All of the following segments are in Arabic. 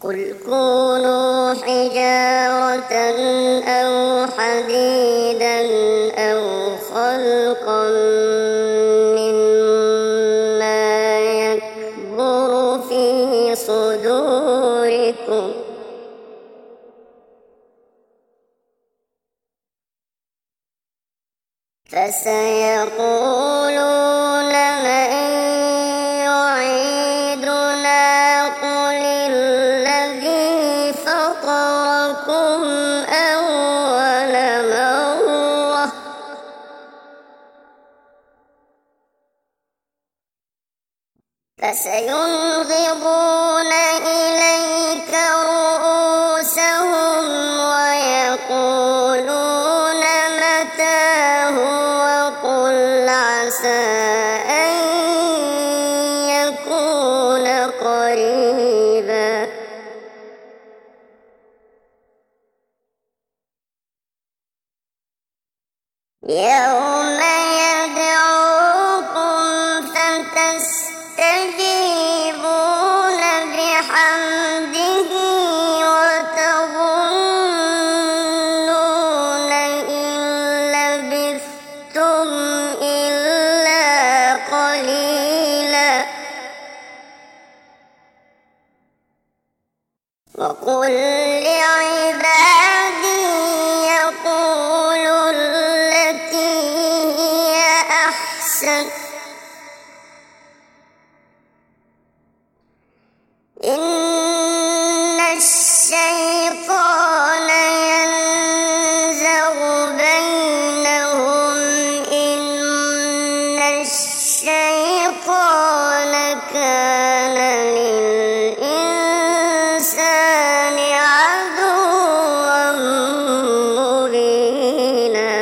قل كونوا حجارة أو حديدا أو خلقا مما يكبر في صدوركم فسيقولون من يعيدنا قل الذي فطركم أول مرة فسينغضون إليك رؤوسهم ويقولون متى هو قل عسى أن يكون قريبا يوم يدعوكم فتستجيبون بحمده وتظنون إن لبثتم إلا قليلا وقل لعبادي يقولوا التي هي أحسن إن الشيطان ينزغ بينهم إن الشيطان كان للإنسان عدوا مبينا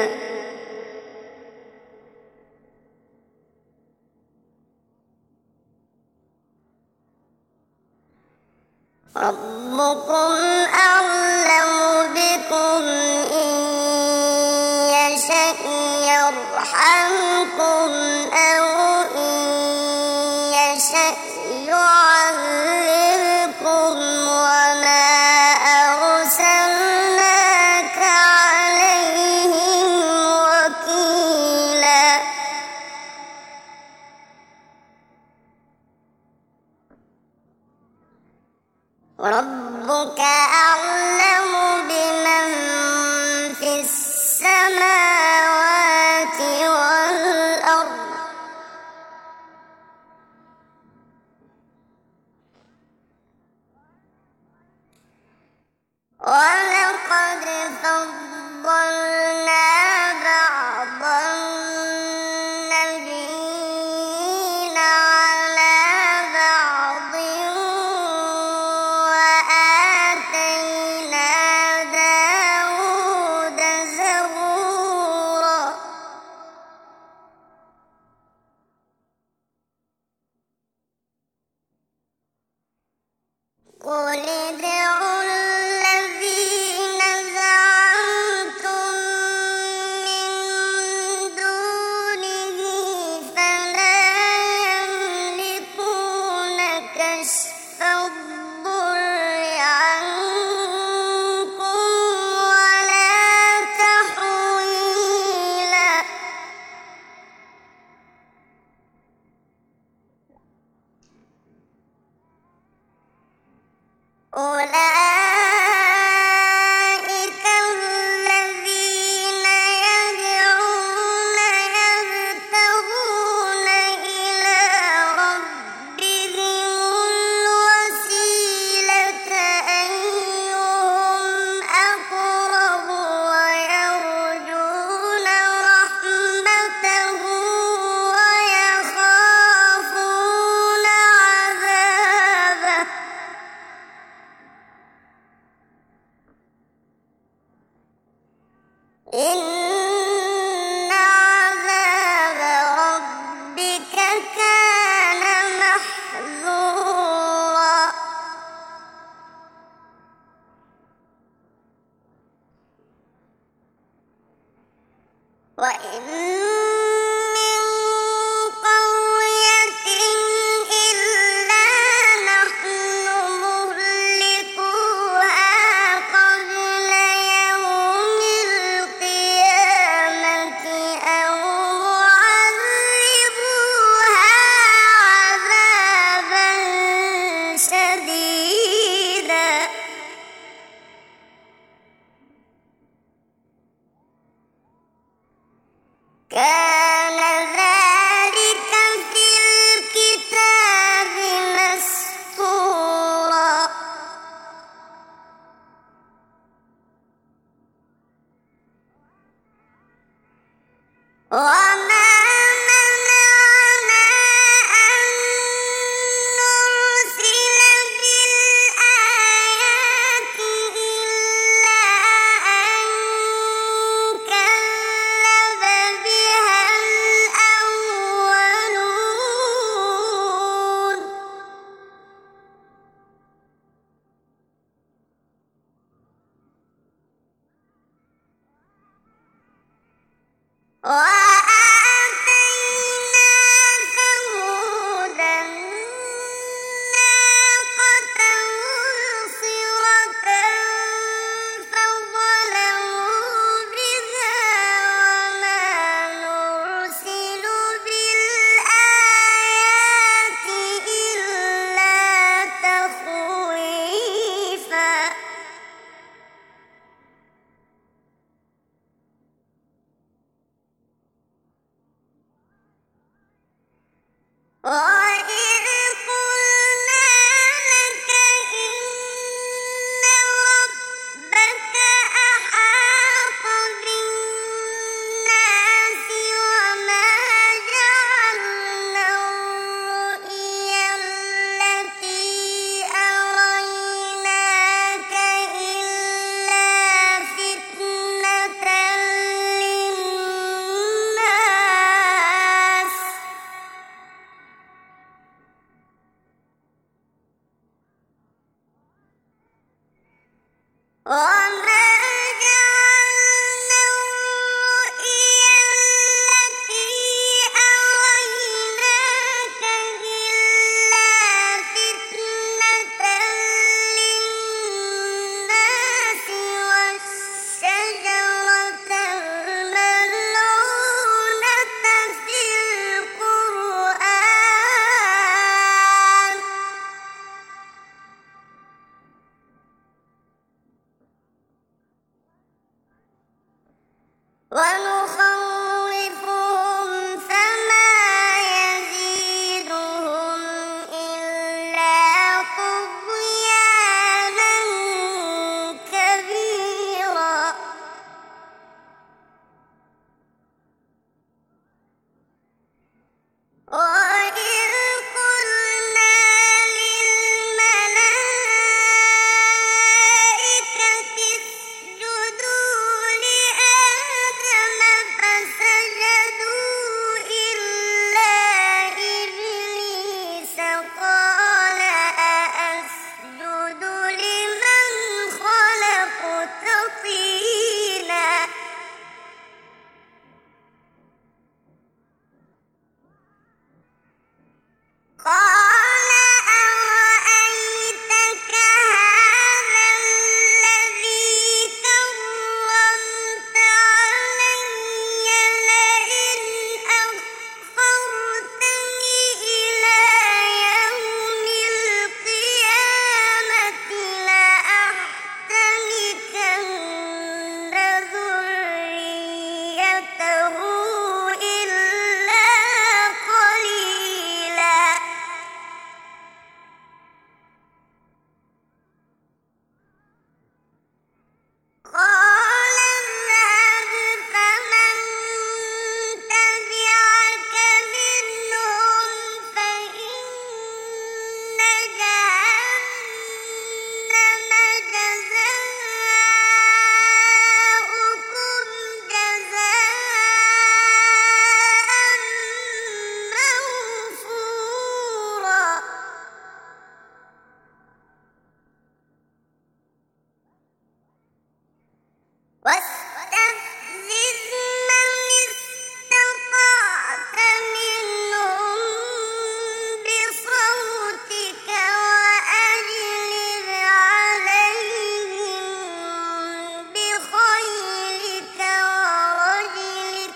ربكم أعلم بكم إن يشأ يرحمكم أو إن يشأ يعذبكم وما أرسلناك عليهم وكيلا ربك أعلم بمن في السماوات والأرض ولقد فضلنا بعض النبيين على بعض وآتينا داود زبورا قل ادعوا الذين زعمتم من دونه فلا يملكون كشف الضر عنكم ولا تحويلا أولئك الذين يدعون يبتغون إلى ربهم الوسيلة أيهم أقرب ويرجون رحمته ويخافون عذابه إن عذاب ربك كان محذورا وإن من قرية إلا نحن مهلكوها كان ذلك في الكتاب مسطورا وما منعنا أن نرسل بالآيات إلا أن كذب بها الأولون وآتينا ثمود الناقة مبصرة فظلموا بها وما نرسل بالآيات إلا تخويفا وإذ قلنا لك إن ربك أحاط بالناس وما جعلنا الرؤيا التي أريناك إلا فتنة للناس وما جعلنا الرؤيا التي أريناك إلا فتنة للناس والشجرة الملعونة في القرآن ونخوفهم فما يزيدهم إلا طغيانا كبيرا وإذ قلنا للملائكة اسجدوا لآدم فسجدوا إلا إبليس قال أأسجد لمن خلقت طينا قال أرأيتك هذا الذي كرمت علي لئن أخرتني إلى يوم القيامة لأحتنكن ذريته إلا قليلا قال اذهب فمن تبعك منهم فإن جهنم جزاؤكم جزاء موفورا واستفزز من استطعت منهم بصوتك وأجلب عليهم بخيلك ورجلك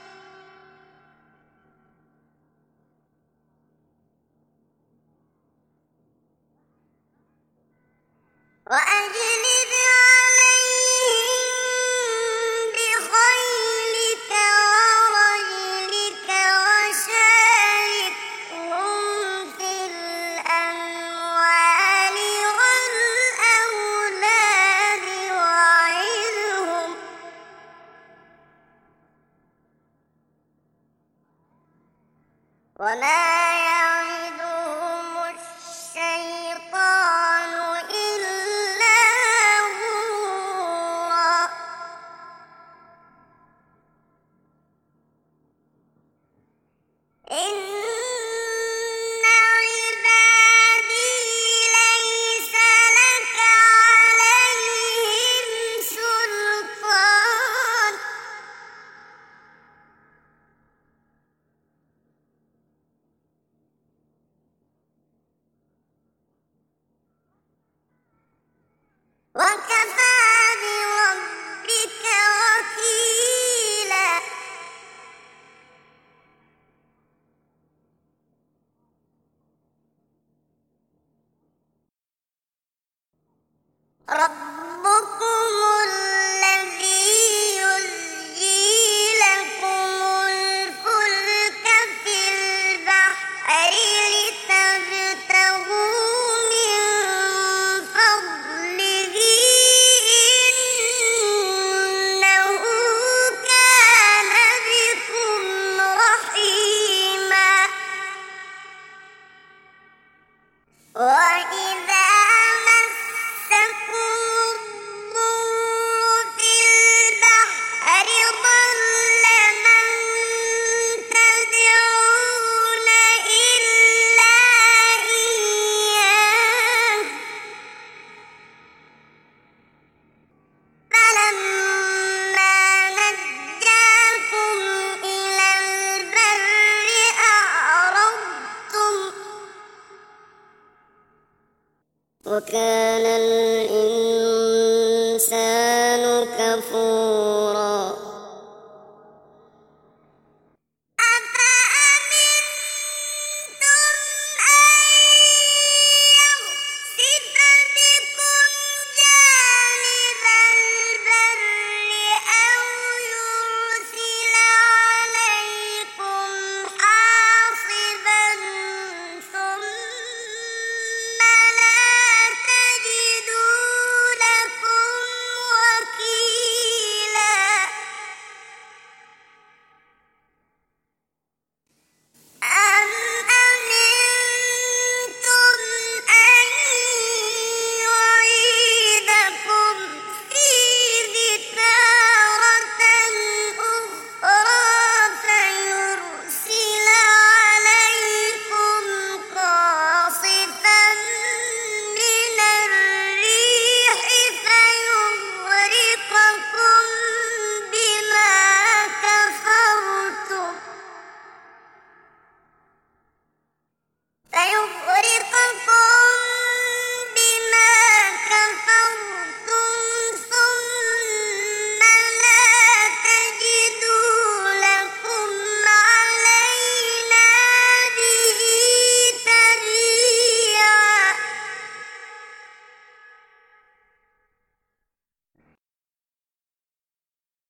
وأجلب عليهم بخيلك ورجلك وما يعدهم الشيطان إلا غرورا إن عبادي ليس لك عليهم سلطان وكفى بربك وكيلا ربكم الذي يزجي لكم الفلك في البحر لتبتغوا من فضله إنه كان بكم رحيما وإذا مسكم الضر في البحر ضل من تدعون إلا إياه فلما نجاكم إلى البر أعرضتم وكان الإنسان كفورا